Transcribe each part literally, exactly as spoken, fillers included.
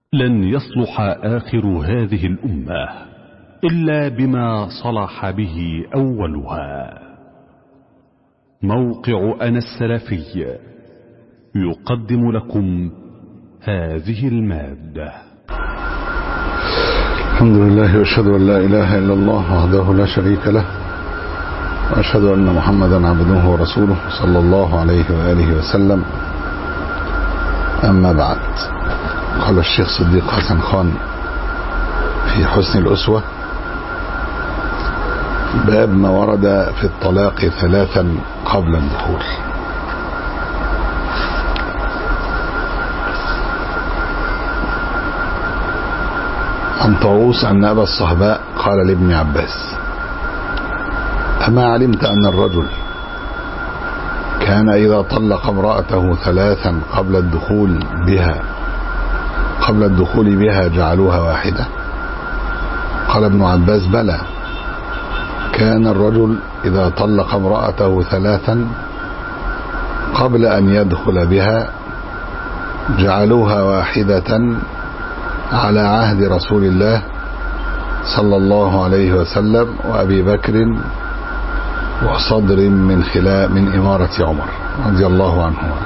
لن يصلح آخر هذه الأمة إلا بما صلح به أولها. موقع أنا السلفي يقدم لكم هذه المادة. الحمد لله وأشهد أن لا إله إلا الله وحده لا شريك له، وأشهد أن محمدا عبده ورسوله صلى الله عليه وآله وسلم. أما بعد، قال الشيخ صديق حسن خان في حسن الأسوة: باب ما ورد في الطلاق ثلاثا قبل الدخول. عن طاووس أن أبا الصهباء قال لابن عباس: أما علمت أن الرجل كان إذا طلق امرأته ثلاثا قبل الدخول بها قبل الدخول بها جعلوها واحدة؟ قال ابن عباس: بلى، كان الرجل إذا طلق امرأته ثلاثا قبل أن يدخل بها جعلوها واحدة على عهد رسول الله صلى الله عليه وسلم وأبي بكر وصدر من خلاء من إمارة عمر رضي الله عنهما.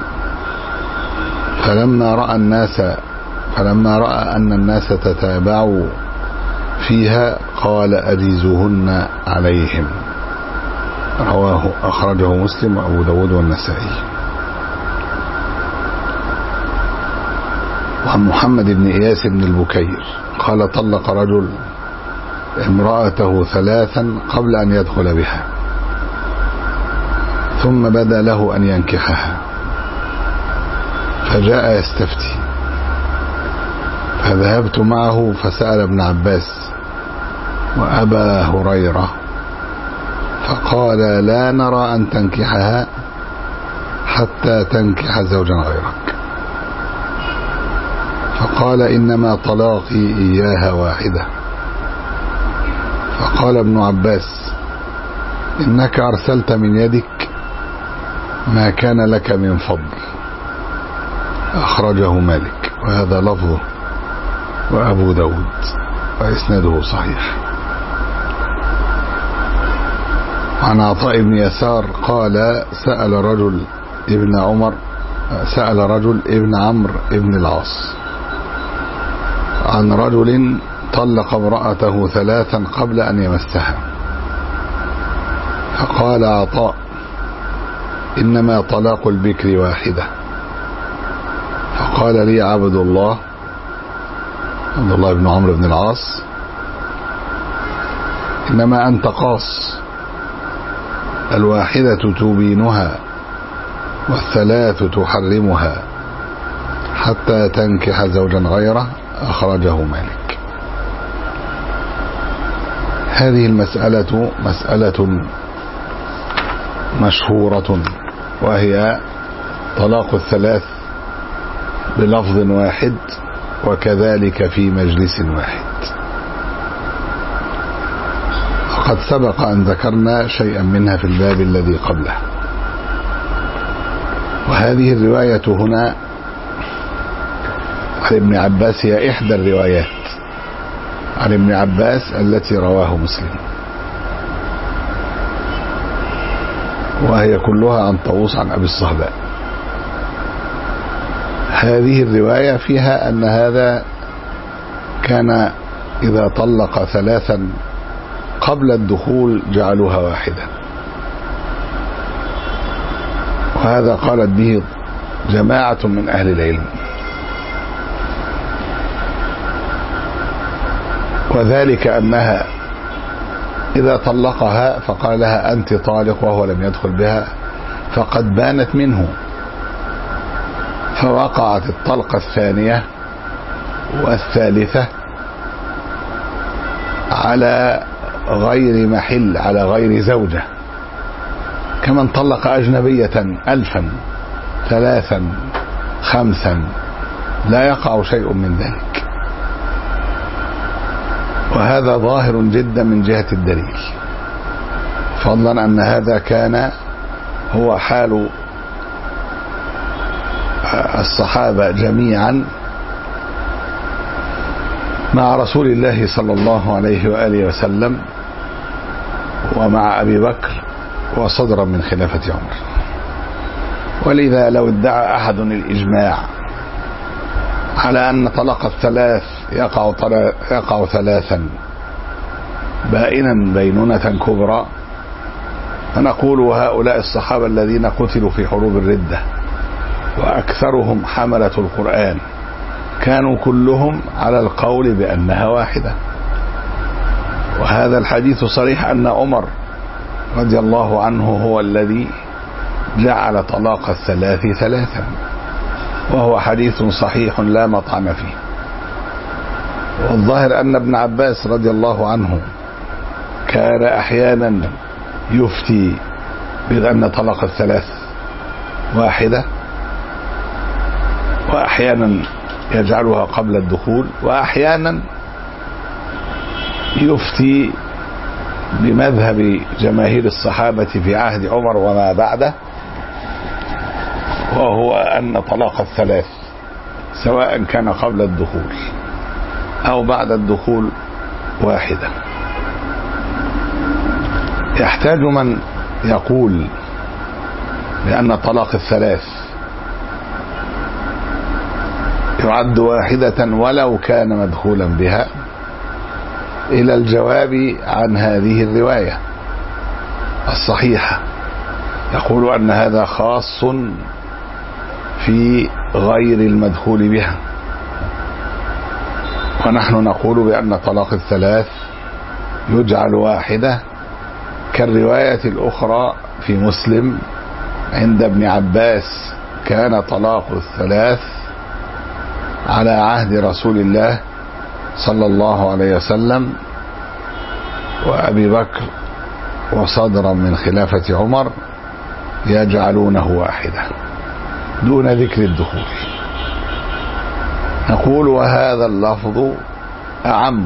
فلما رأى الناس فلما رأى أن الناس تتابعوا فيها قال: أجيزوهن عليهم. رواه أخرجه مسلم وأبو داود والنسائي. وعن محمد بن إياس بن البكير قال: طلق رجل امرأته ثلاثا قبل أن يدخل بها، ثم بدا له أن ينكحها، فجاء يستفتي، فذهبت معه فسأل ابن عباس وأبا هريرة فقال: لا نرى أن تنكحها حتى تنكح زوجا غيرك. فقال: إنما طلاقي إياها واحدة. فقال ابن عباس: إنك أرسلت من يدك ما كان لك من فضل. أخرجه مالك، وهذا لفظه وأبو داود وإسناده صحيح. عن عطاء بن يسار قال: سأل رجل ابن عمر سأل رجل ابن عمرو ابن العاص عن رجل طلق امرأته ثلاثا قبل أن يمسها، فقال عطاء: إنما طلاق البكر واحدة. فقال لي عبد الله عبد الله بن عمرو بن العاص: إنما أنت قاص، الواحدة تبينها والثلاث تحرمها حتى تنكح زوجا غيره. أخرجه مالك. هذه المسألة مسألة مشهورة، وهي طلاق الثلاث بلفظ واحد، وكذلك في مجلس واحد. وقد سبق أن ذكرنا شيئا منها في الباب الذي قبله. وهذه الرواية هنا عن ابن عباس هي إحدى الروايات عن ابن عباس التي رواه مسلم، وهي كلها عن طاووس عن أبي الصهباء. هذه الرواية فيها أن هذا كان إذا طلق ثلاثا قبل الدخول جعلوها واحدة، وهذا قالت به جماعة من أهل العلم، وذلك أنها إذا طلقها فقال لها أنت طالق وهو لم يدخل بها فقد بانت منه، فوقعت الطلقة الثانية والثالثة على غير محل، على غير زوجة، كمن طلق أجنبية ألفا ثلاثا خمسا، لا يقع شيء من ذلك. وهذا ظاهر جدا من جهة الدليل، فضلا أن هذا كان هو حال الصحابة جميعا مع رسول الله صلى الله عليه وآله وسلم ومع أبي بكر وصدرا من خلافة عمر. ولذا لو ادعى أحد الإجماع على أن طلاق الثلاث يقع, يقع ثلاثا بائنا بينونة كبرى، فنقول هؤلاء الصحابة الذين قتلوا في حروب الردة وأكثرهم حملة القرآن كانوا كلهم على القول بأنها واحدة. وهذا الحديث صريح أن عمر رضي الله عنه هو الذي جعل طلاق الثلاث ثلاثا، وهو حديث صحيح لا مطعن فيه. والظاهر أن ابن عباس رضي الله عنه كان أحيانا يفتي بأن طلاق الثلاث واحدة، وأحيانا يجعلها قبل الدخول، وأحيانا يفتي بمذهب جماهير الصحابة في عهد عمر وما بعده، وهو أن طلاق الثلاث سواء كان قبل الدخول أو بعد الدخول واحدة. يحتاج من يقول بأن طلاق الثلاث يعد واحدة ولو كان مدخولا بها إلى الجواب عن هذه الرواية الصحيحة، يقول أن هذا خاص في غير المدخول بها، ونحن نقول بأن طلاق الثلاث يجعل واحدة كالرواية الأخرى في مسلم عند ابن عباس كان طلاق الثلاث على عهد رسول الله صلى الله عليه وسلم وأبي بكر وصدرا من خلافة عمر يجعلونه واحدة دون ذكر الدخول. نقول وهذا اللفظ أعم.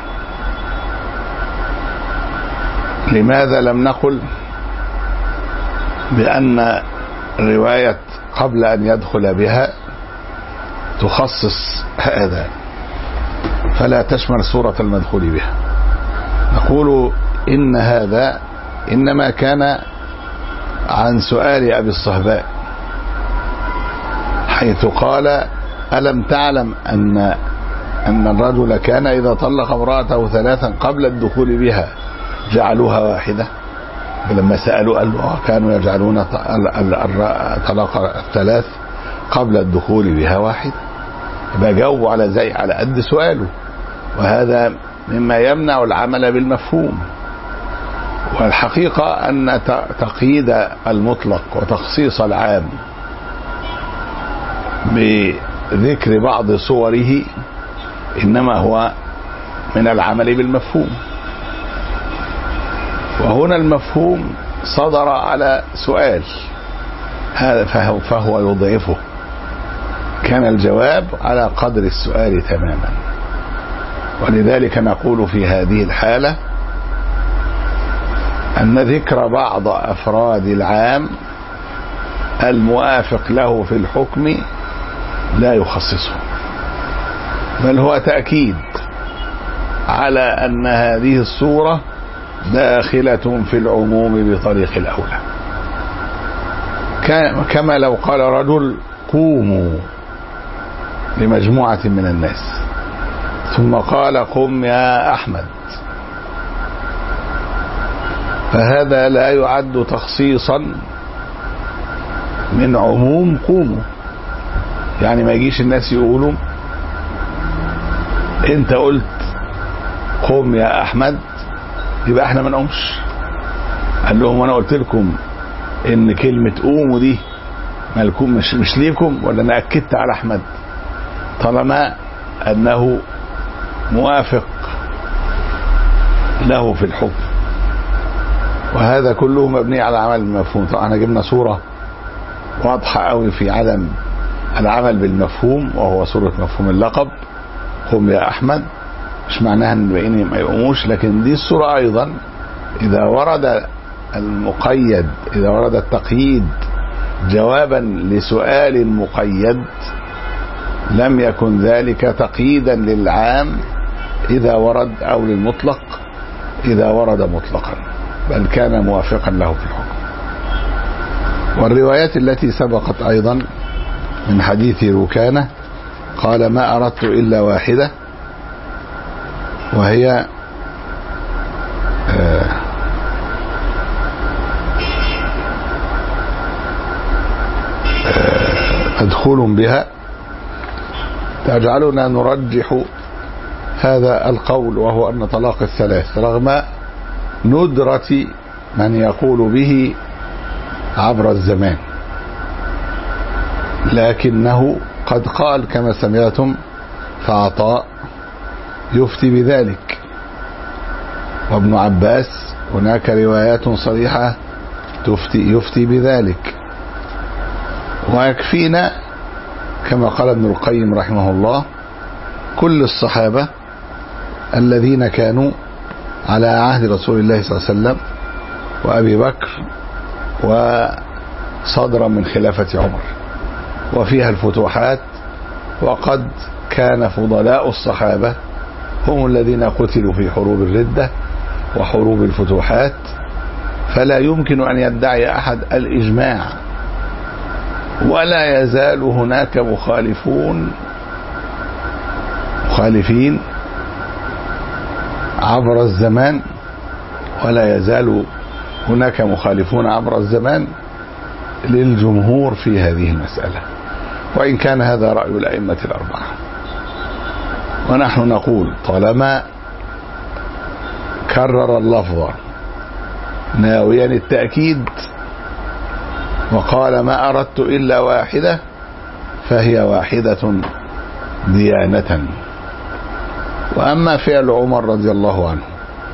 لماذا لم نقل بأن رواية قبل أن يدخل بها تخصص هذا فلا تشمل صورة المدخول بها؟ نقول إن هذا إنما كان عن سؤال أبي الصهباء، حيث قال ألم تعلم أن أن الرجل كان إذا طلق امرأته ثلاثا قبل الدخول بها جعلوها واحدة؟ ولما سألوا قالوا كانوا يجعلون طلاق الثلاث قبل الدخول بها واحدة، يبقى جاوبوا على زي على قد سؤاله، وهذا مما يمنع العمل بالمفهوم. والحقيقة أن تقييد المطلق وتخصيص العام بذكر بعض صوره إنما هو من العمل بالمفهوم، وهنا المفهوم صدر على سؤال، هذا فهو, فهو يضعفه، كان الجواب على قدر السؤال تماما. ولذلك نقول في هذه الحالة أن ذكر بعض أفراد العام الموافق له في الحكم لا يخصصه، بل هو تأكيد على أن هذه الصورة داخلة في العموم بطريق الأولى. كما لو قال رجل قوموا لمجموعة من الناس ثم قال قم يا أحمد، فهذا لا يعد تخصيصا من عموم قوموا. يعني ما يجيش الناس يقولوا انت قلت قم يا أحمد يبقى احنا ما نقومش. قال لهم وانا قلت لكم ان كلمة قوموا دي مالكم مش, مش ليكم، ولا انا اكدت على احمد؟ طالما انه موافق له في الحكم، وهذا كله مبني على عمل بالمفهوم. طبعا احنا جبنا صورة واضحة قوي في عدم العمل بالمفهوم، وهو صورة مفهوم اللقب قم يا احمد، مش معناها ان الباقيين ما يقوموش، لكن دي الصورة ايضا اذا ورد المقيد، اذا ورد التقييد جوابا لسؤال مقيد، لم يكن ذلك تقييدا للعام إذا ورد أو للمطلق إذا ورد مطلقا، بل كان موافقا له في الحكم. والروايات التي سبقت أيضا من حديث ركانة قال ما أردت إلا واحدة، وهي مدخول بها، تجعلنا نرجح هذا القول، وهو أن طلاق الثلاث رغم ندرة من يقول به عبر الزمان، لكنه قد قال كما سمعتم فعطاء يفتي بذلك، وابن عباس هناك روايات صريحة تفتي يفتي بذلك. ويكفينا كما قال ابن القيم رحمه الله كل الصحابة الذين كانوا على عهد رسول الله صلى الله عليه وسلم وأبي بكر وصدرا من خلافة عمر، وفيها الفتوحات، وقد كان فضلاء الصحابة هم الذين قتلوا في حروب الردة وحروب الفتوحات، فلا يمكن أن يدعي أحد الإجماع، ولا يزال هناك مخالفون مخالفين عبر الزمان، ولا يزال هناك مخالفون عبر الزمان للجمهور في هذه المسألة، وإن كان هذا رأي الأئمة الأربعة. ونحن نقول طالما كرر اللفظ ناويا التأكيد وقال ما أردت إلا واحدة، فهي واحدة ديانة. وأما فعل عمر رضي الله عنه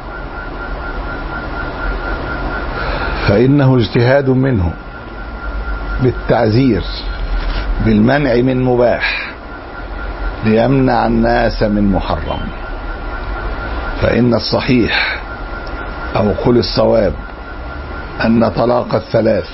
فإنه اجتهاد منه بالتعزير بالمنع من مباح ليمنع الناس من محرم. فإن الصحيح أو قل الصواب أن طلاق الثلاث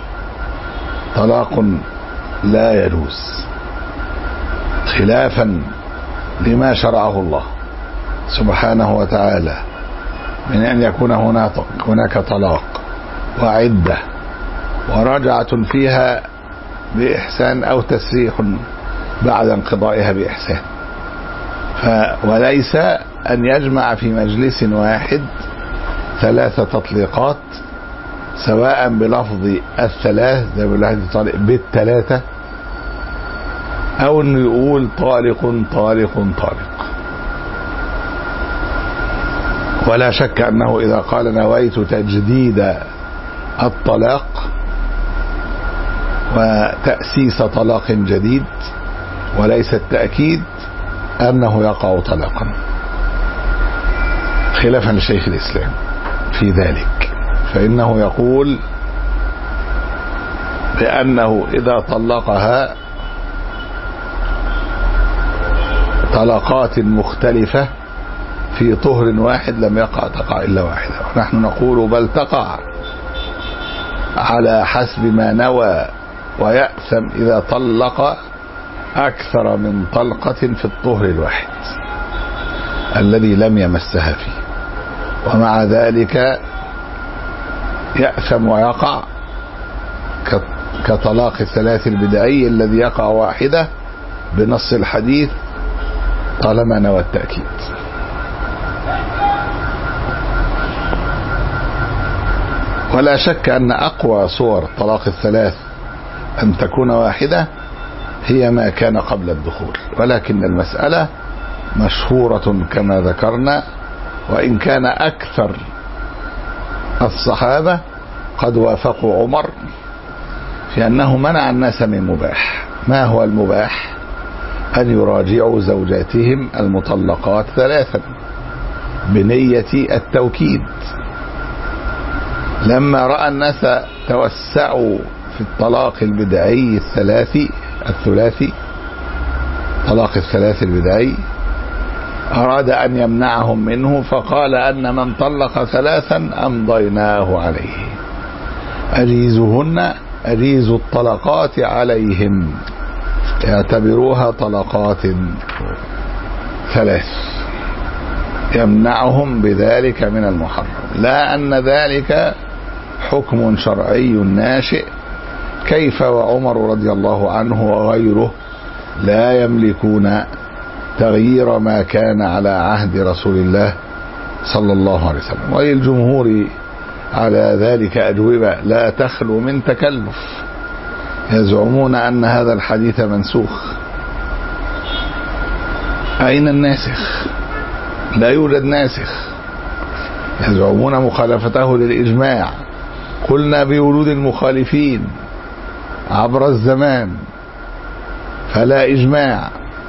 طلاق لا يجوز، خلافا لما شرعه الله سبحانه وتعالى من أن يكون هناك طلاق وعدة ورجعة فيها بإحسان أو تسريح بعد انقضائها بإحسان، وليس أن يجمع في مجلس واحد ثلاث تطليقات سواء بلفظ الثلاث زي بالطالق بالثلاثة، أو أنه يقول طالق طالق طالق. ولا شك أنه إذا قال نويت تجديد الطلاق وتأسيس طلاق جديد وليس التأكيد أنه يقع طلاقا، خلافا لشيخ الإسلام في ذلك، فإنه يقول بأنه إذا طلقها طلقات مختلفة في طهر واحد لم يقع تقع إلا واحدة. ونحن نقول بل تقع على حسب ما نوى، ويأثم إذا طلق أكثر من طلقة في الطهر الواحد الذي لم يمسها فيه، ومع ذلك يأثم ويقع كطلاق الثلاث البدعي الذي يقع واحدة بنص الحديث طالما نوى التأكيد. ولا شك أن أقوى صور طلاق الثلاث أن تكون واحدة هي ما كان قبل الدخول، ولكن المسألة مشهورة كما ذكرنا، وإن كان أكثر الصحابة قد وافقوا عمر في أنه منع الناس من مباح. ما هو المباح؟ أن يراجعوا زوجاتهم المطلقات ثلاثا بنية التوكيد. لما رأى الناس توسعوا في الطلاق البدعي الثلاثي الثلاثي طلاق الثلاث البدعي أراد أن يمنعهم منه، فقال أن من طلق ثلاثا أمضيناه عليه، أجيزهن أجيز الطلقات عليهم، اعتبروها طلقات ثلاث. يمنعهم بذلك من المحرم، لا أن ذلك حكم شرعي ناشئ، كيف وعمر رضي الله عنه وغيره لا يملكون تغيير ما كان على عهد رسول الله صلى الله عليه وسلم. وللجمهور على ذلك أجوبة لا تخلو من تكلف. يزعمون أن هذا الحديث منسوخ. أين الناسخ؟ لا يوجد ناسخ. يزعمون مخالفته للإجماع. قلنا بوجود المخالفين عبر الزمان فلا إجماع.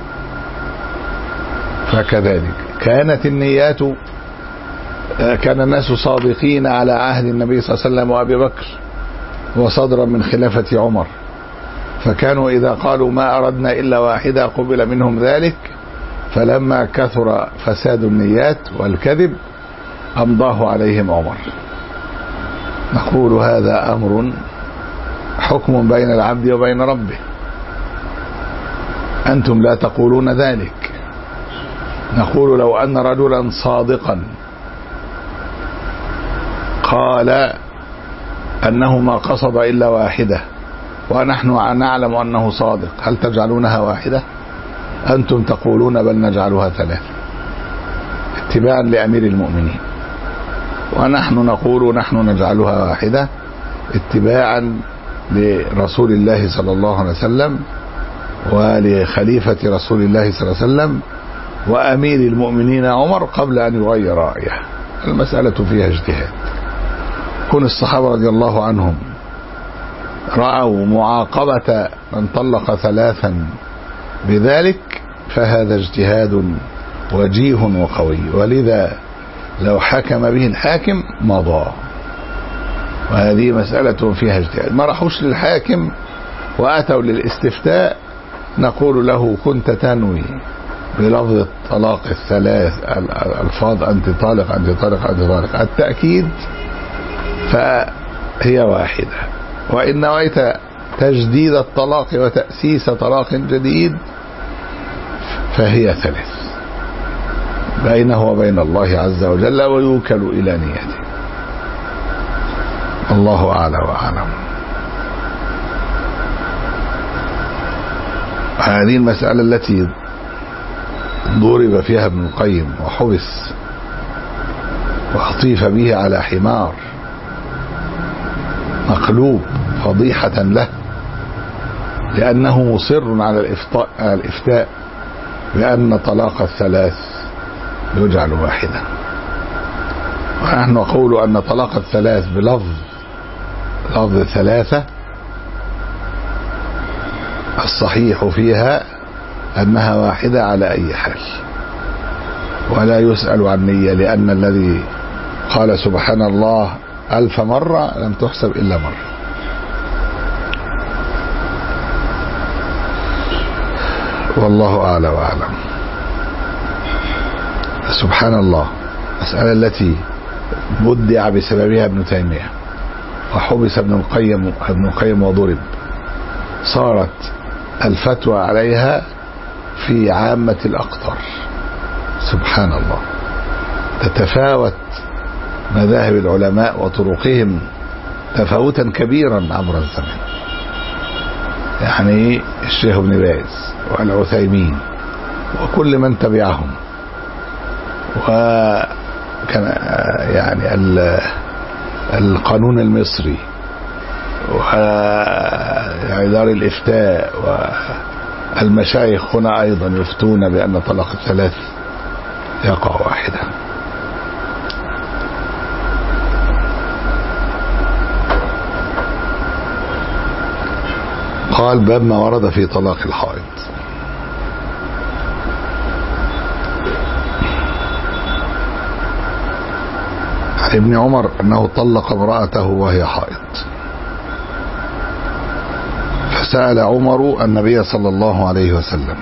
فكذلك كانت النيات، كان الناس صادقين على عهد النبي صلى الله عليه وسلم وأبي بكر وصدرا من خلافة عمر، فكانوا إذا قالوا ما أردنا إلا واحدة قبل منهم ذلك، فلما كثر فساد النيات والكذب أمضاه عليهم عمر. نقول هذا أمر حكم بين العبد وبين ربه، أنتم لا تقولون ذلك. نقول لو أن رجلا صادقا قال أنه ما قصد إلا واحدة ونحن نعلم أنه صادق، هل تجعلونها واحدة؟ أنتم تقولون بل نجعلها ثلاثة اتباعا لأمير المؤمنين، ونحن نقول نحن نجعلها واحدة اتباعا لرسول الله صلى الله عليه وسلم ولخليفة رسول الله صلى الله عليه وسلم وأمير المؤمنين عمر قبل أن يغير رأيه. المسألة فيها اجتهاد. كن الصحابة رضي الله عنهم رأوا معاقبة من طلق ثلاثا بذلك فهذا اجتهاد وجيه وقوي، ولذا لو حكم به الحاكم مضى. وهذه مسألة فيها اجتهاد. ما راحوش للحاكم وأتوا للاستفتاء نقول له كنت تنوي بلفظ الطلاق الثلاث الألفاظ أنت طالق أنت طالق أنت طالق التأكيد فهي واحدة، وإن نويت تجديد الطلاق وتأسيس طلاق جديد فهي ثلاث بينه وبين الله عز وجل ويوكل إلى نيته. الله أعلى وأعلم. هذه المسألة التي ضرب فيها ابن القيم وحبس وأطيف به على حمار مقلوب فضيحة له، لأنه مصر على الإفتاء, على الإفتاء بأن طلاق الثلاث يجعل واحدا. ونحن نقول أن طلاق الثلاث بلفظ لفظ ثلاثة الصحيح فيها أنها واحدة على أي حال، ولا يسأل عن نية، لأن الذي قال سبحان الله ألف مرة لم تحسب إلا مرة. والله أعلى وأعلم. سبحان الله. المسألة التي بدع بسببها ابن تيمية وحبس ابن القيم ابن القيم وضرب، صارت الفتوى عليها في عامة الأقطار. سبحان الله. تتفاوت مذاهب العلماء وطرقهم تفاوتا كبيرا عبر الزمن. يعني الشيخ ابن باز والعثيمين وكل من تبعهم، وكان يعني القانون المصري ودار الإفتاء والمشايخ هنا أيضا يفتون بأن طلاق الثلاث يقع واحدا. قال باب ما ورد في طلاق الحائض. عن ابن عمر أنه طلق امرأته وهي حائض، فسأل عمر النبي صلى الله عليه وسلم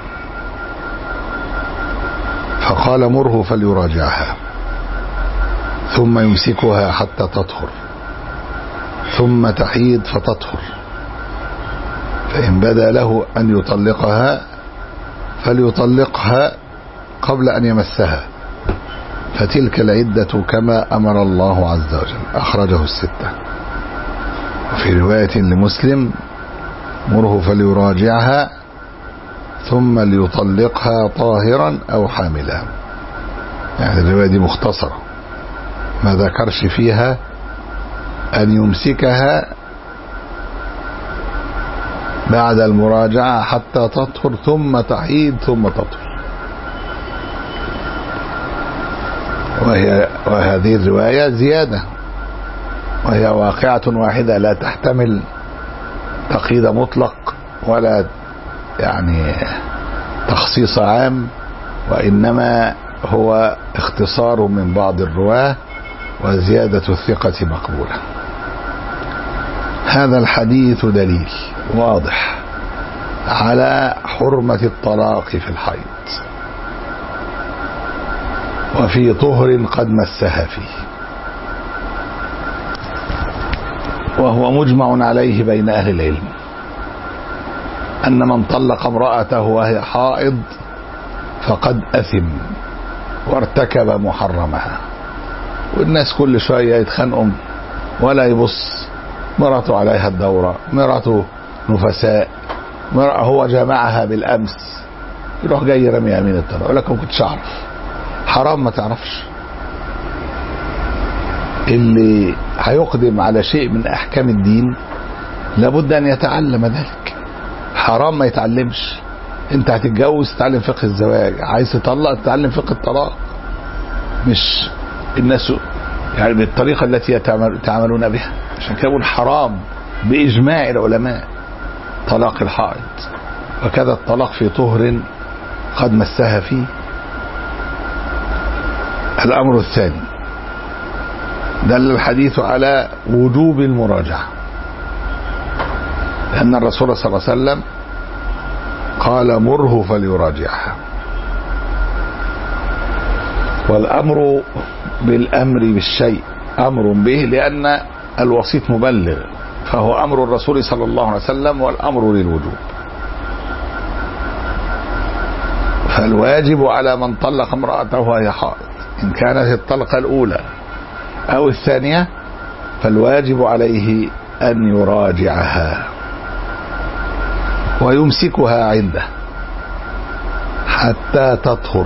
فقال مره فليراجعها ثم يمسكها حتى تطهر ثم تحيض فتطهر، فإن بدا له أن يطلقها فليطلقها قبل أن يمسها فتلك العدة كما أمر الله عز وجل. أخرجه الستة. وفي رواية لمسلم مره فليراجعها ثم ليطلقها طاهرا أو حاملا. يعني الرواية دي مختصرة، ما ذكرش فيها أن يمسكها بعد المراجعة حتى تطهر ثم تحيض ثم تطهر. وهي وهذه الرواية زيادة، وهي واقعة واحدة لا تحتمل تقييد مطلق ولا يعني تخصيص عام، وإنما هو اختصار من بعض الرواة وزيادة الثقة مقبولة. هذا الحديث دليل واضح على حرمة الطلاق في الحيض وفي طهر قد مسها فيه، وهو مجمع عليه بين أهل العلم أن من طلق امرأته وهي حائض فقد أثم وارتكب محرمها. والناس كل شوية يتخانقوا ولا يبص، مرته عليها الدورة، مرته نفساء، مرأة هو جمعها بالأمس، يروح جاي رمي يمين الطلاق يقول لك ما كنتش أعرف. حرام ما تعرفش. اللي هيقدم على شيء من أحكام الدين لابد أن يتعلم ذلك. حرام ما يتعلمش. انت هتتجوز تتعلم فقه الزواج، عايز تطلق تتعلم فقه الطلاق، مش الناس يعني بالطريقة التي يتعاملون بها. عشان كده بقول حرام بإجماع العلماء طلاق الحائض، وكذا الطلاق في طهر قد مسها فيه. الأمر الثاني دل الحديث على وجوب المراجعة، لأن الرسول صلى الله عليه وسلم قال مره فليراجعها. والأمر بالأمر بالشيء أمر به، لأن الوسيط مبلغ، فهو أمر الرسول صلى الله عليه وسلم والأمر للوجوب. فالواجب على من طلق امرأته وهي حائض إن كانت الطلقة الأولى أو الثانية فالواجب عليه أن يراجعها ويمسكها عنده حتى تطهر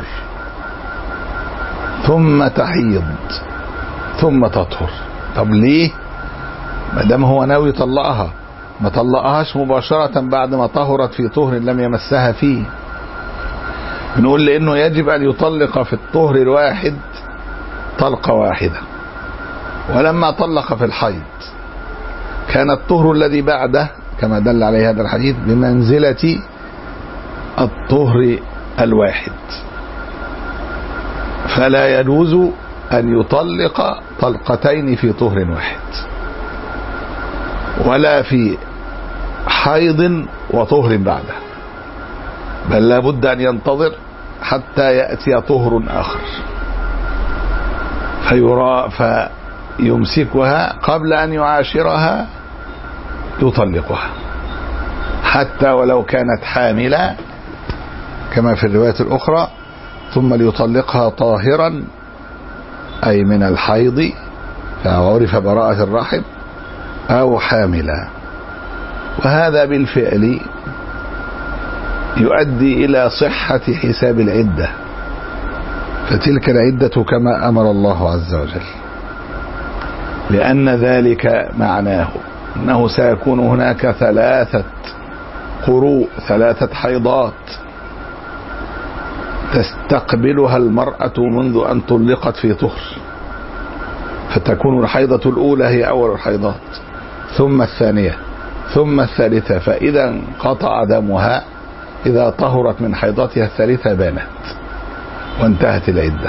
ثم تحيض ثم تطهر. طب ليه؟ ما دام هو ناوي يطلقها ما طلقهاش مباشرة بعد ما طهرت في طهر لم يمسها فيه. بنقول لأنه يجب أن يطلق في الطهر الواحد طلقة واحدة، ولما طلق في الحيض كان الطهر الذي بعده كما دل عليه هذا الحديث بمنزلة الطهر الواحد، فلا يجوز أن يطلق طلقتين في طهر واحد ولا في حيض وطهر بعده، بل لا بد أن ينتظر حتى يأتي طهر آخر فيرى فيمسكها قبل أن يعاشرها يطلقها، حتى ولو كانت حاملة كما في الرواية الأخرى، ثم ليطلقها طاهرا أي من الحيض فعرف براءة الرحم أو حاملة. وهذا بالفعل يؤدي إلى صحة حساب العدة، فتلك العدة كما أمر الله عز وجل، لأن ذلك معناه أنه سيكون هناك ثلاثة قروء ثلاثة حيضات تستقبلها المرأة منذ أن طلقت في طهر، فتكون الحيضة الأولى هي أول الحيضات ثم الثانية ثم الثالثة، فإذا انقطع دمها إذا طهرت من حيضتها الثالثة بانت وانتهت العدة،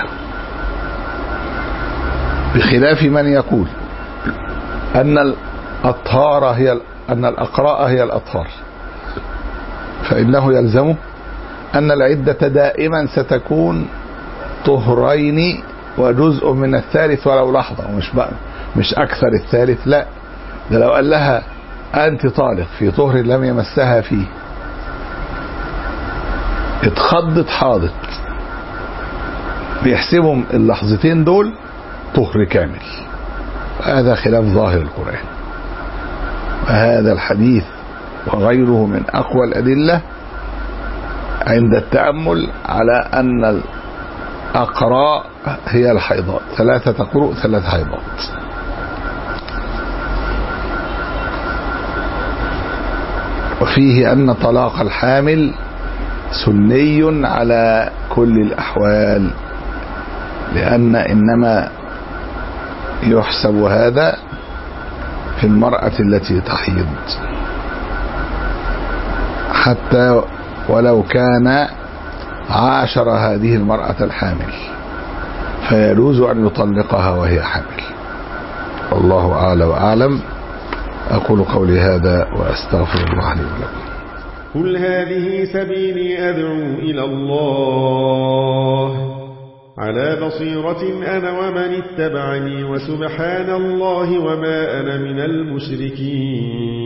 بخلاف من يقول أن الأطهار هي أن الأقراء هي الأطهار، فإنه يلزمه أن العدة دائما ستكون طهرين وجزء من الثالث ولو لحظة، ومش بقى مش أكثر الثالث، لا ده لو قال لها أنت طالق في طهر لم يمسها فيه اتخضت حاضت بيحسبهم اللحظتين دول طهر كامل. هذا خلاف ظاهر القرآن، وهذا الحديث وغيره من أقوى الأدلة عند التأمل على أن الأقراء هي الحيضات، ثلاثة قروء ثلاث حيضات. وفيه أن طلاق الحامل سني على كل الأحوال، لأن إنما يحسب هذا في المرأة التي تحيض، حتى ولو كان عاشر هذه المرأة الحامل فيجوز أن يطلقها وهي حامل. والله أعلى وأعلم. أقول قولي هذا وأستغفر الله لي ولكم. قل هذه سبيلي أدعو إلى الله على بصيرة أنا ومن اتبعني، وسبحان الله وما أنا من المشركين.